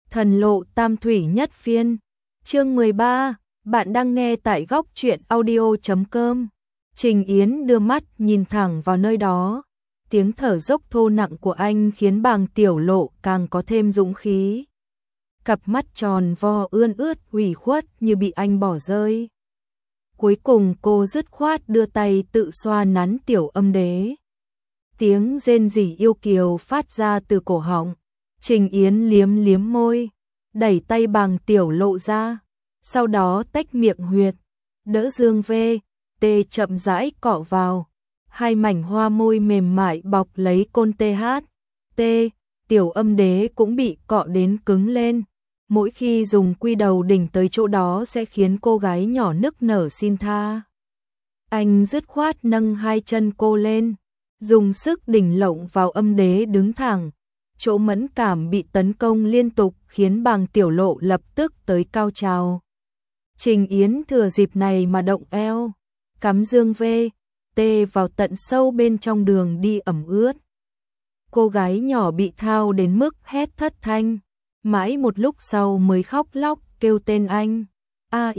Thần lộ tam thủy nhất phiên. Chương 13, bạn đang nghe tại góc truyện audio.com. Trình Yến đưa mắt nhìn thẳng vào nơi đó. Tiếng thở dốc thô nặng của anh khiến Bàng Tiểu Lộ càng có thêm dũng khí. Cặp mắt tròn vo ươn ướt ủy khuất như bị anh bỏ rơi. Cuối cùng cô dứt khoát đưa tay tự xoa nắn Tiểu Âm Đế. Tiếng rên rỉ yêu kiều phát ra từ cổ họng. Trình Yến liếm liếm môi, đẩy tay Bàng Tiểu Lộ ra, sau đó tách miệng huyệt, đỡ Dương V.T chậm rãi cọ vào. Hai mảnh hoa môi mềm mại bọc lấy côn THT, Tiểu Âm Đế cũng bị cọ đến cứng lên. Mỗi khi dùng quy đầu đỉnh tới chỗ đó sẽ khiến cô gái nhỏ nức nở xin tha. Anh dứt khoát nâng hai chân cô lên, dùng sức đỉnh lộng vào Âm Đế đứng thẳng. Chỗ mẫn cảm bị tấn công liên tục khiến Bàng Tiểu Lộ lập tức tới cao trào. Trình Yến thừa dịp này mà động eo, cắm Dương V.T vào tận sâu bên trong đường đi ẩm ướt. Cô gái nhỏ bị thao đến mức hét thất thanh, mãi một lúc sau mới khóc lóc kêu tên anh. A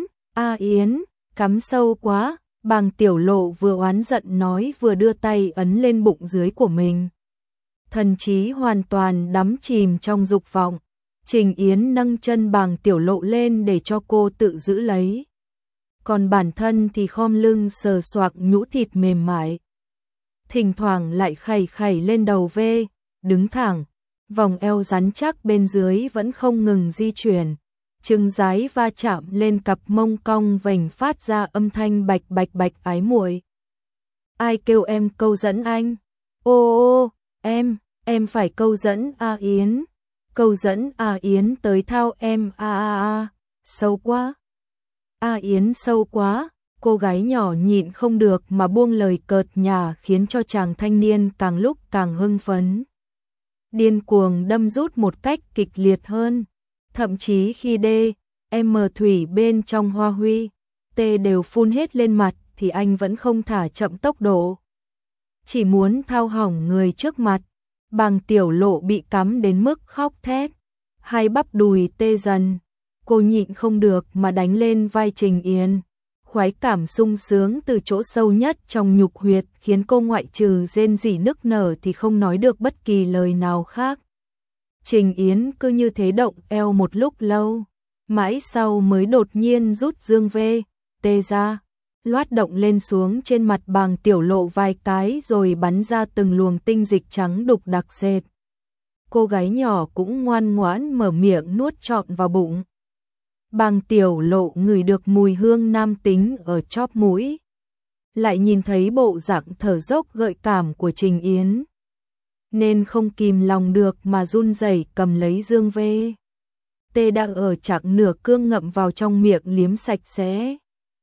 Yến, cắm sâu quá. Bàng Tiểu Lộ vừa oán giận nói vừa đưa tay ấn lên bụng dưới của mình. Thần trí hoàn toàn đắm chìm trong dục vọng. Trình Yến nâng chân Bàng Tiểu Lộ lên để cho cô tự giữ lấy. Còn bản thân thì khom lưng sờ soạc nhũ thịt mềm mại. Thỉnh thoảng lại khẩy khẩy lên đầu V, đứng thẳng. Vòng eo rắn chắc bên dưới vẫn không ngừng di chuyển. Trứng rái va chạm lên cặp mông cong vành phát ra âm thanh bạch bạch bạch ái muội. Ai kêu em câu dẫn anh? Ô, em phải câu dẫn A Yến. Câu dẫn A Yến tới thao em sâu quá. A Yến sâu quá. Cô gái nhỏ nhịn không được mà buông lời cợt nhả khiến cho chàng thanh niên càng lúc càng hưng phấn. Điên cuồng đâm rút một cách kịch liệt hơn. Thậm chí khi D.M thủy bên trong hoa huy, T đều phun hết lên mặt thì anh vẫn không thả chậm tốc độ. Chỉ muốn thao hỏng người trước mặt. Bàng Tiểu Lộ bị cắm đến mức khóc thét. Hai bắp đùi tê dần. Cô nhịn không được mà đánh lên vai Trình Yến. Khoái cảm sung sướng từ chỗ sâu nhất trong nhục huyệt khiến cô ngoại trừ rên rỉ nức nở thì không nói được bất kỳ lời nào khác. Trình Yến cứ như thế động eo một lúc lâu, mãi sau mới đột nhiên rút Dương V.T ra, loát động lên xuống trên mặt Bàng Tiểu Lộ vài cái rồi bắn ra từng luồng tinh dịch trắng đục đặc sệt. Cô gái nhỏ cũng ngoan ngoãn mở miệng nuốt trọn vào bụng. Bàng Tiểu Lộ ngửi được mùi hương nam tính ở chóp mũi, lại nhìn thấy bộ dạng thở dốc gợi cảm của Trình Yến, nên không kìm lòng được mà run rẩy cầm lấy Dương V.T đang ở chặng nửa cương ngậm vào trong miệng liếm sạch sẽ.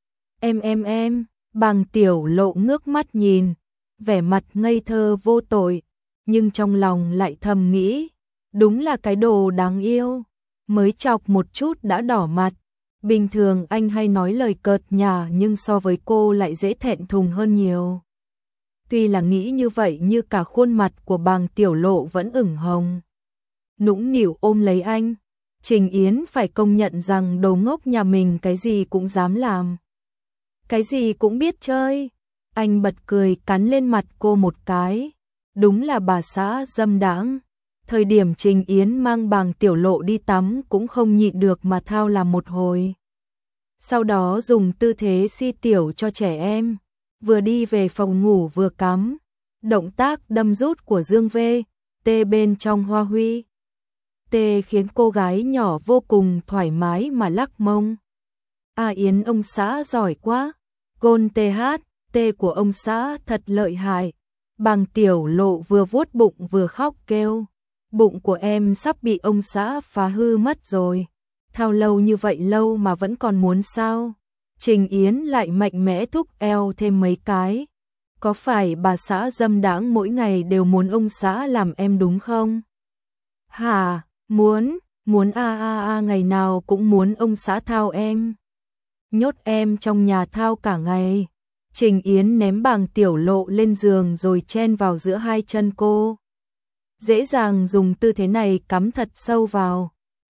Em, Bàng Tiểu Lộ ngước mắt nhìn, vẻ mặt ngây thơ vô tội, nhưng trong lòng lại thầm nghĩ, đúng là cái đồ đáng yêu, mới chọc một chút đã đỏ mặt. Bình thường anh hay nói lời cợt nhả nhưng so với cô lại dễ thẹn thùng hơn nhiều. Tuy là nghĩ như vậy như cả khuôn mặt của Bàng Tiểu Lộ vẫn ửng hồng. Nũng nịu ôm lấy anh, Trình Yến phải công nhận rằng đồ ngốc nhà mình cái gì cũng dám làm. Cái gì cũng biết chơi. Anh bật cười cắn lên mặt cô một cái. Đúng là bà xã dâm đãng. Thời điểm Trình Yến mang Bàng Tiểu Lộ đi tắm cũng không nhịn được mà thao làm một hồi. Sau đó dùng tư thế si tiểu cho trẻ em. Vừa đi về phòng ngủ vừa cắm. Động tác đâm rút của Dương V.T bên trong hoa huy T khiến cô gái nhỏ vô cùng thoải mái mà lắc mông. A Yến ông xã giỏi quá. Gôn THT của ông xã thật lợi hại. Bàng Tiểu Lộ vừa vuốt bụng vừa khóc kêu. Bụng của em sắp bị ông xã phá hư mất rồi. Thao lâu như vậy lâu mà vẫn còn muốn sao? Trình Yến lại mạnh mẽ thúc eo thêm mấy cái. Có phải bà xã dâm đãng mỗi ngày đều muốn ông xã làm em đúng không? Hả, muốn ngày nào cũng muốn ông xã thao em. Nhốt em trong nhà thao cả ngày. Trình Yến ném Bàng Tiểu Lộ lên giường rồi chen vào giữa hai chân cô. Dễ dàng dùng tư thế này cắm thật sâu vào.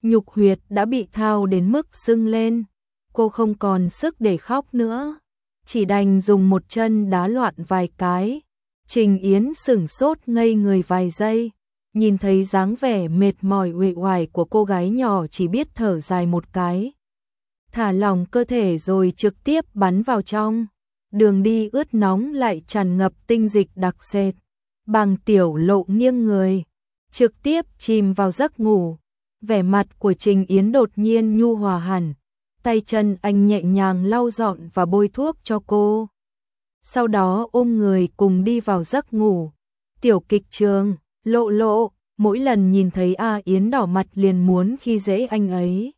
nhục huyệt đã bị thao đến mức sưng lên, cô không còn sức để khóc nữa, chỉ đành dùng một chân đá loạn vài cái. Trình Yến sửng sốt ngây người vài giây, nhìn thấy dáng vẻ mệt mỏi uể oải của cô gái nhỏ chỉ biết thở dài một cái. Thả lỏng cơ thể rồi trực tiếp bắn vào trong. Đường đi ướt nóng lại tràn ngập tinh dịch đặc sệt. Bàng Tiểu Lộ nghiêng người, trực tiếp chìm vào giấc ngủ. Vẻ mặt của Trình Yến đột nhiên nhu hòa hẳn, tay chân anh nhẹ nhàng lau dọn và bôi thuốc cho cô. Sau đó ôm người cùng đi vào giấc ngủ. Tiểu kịch trường, Lộ Lộ, mỗi lần nhìn thấy A Yến đỏ mặt liền muốn khi dễ anh ấy.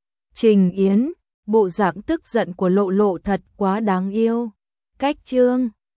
Trình Yến, bộ dạng tức giận của Lộ Lộ thật quá đáng yêu. Cách chương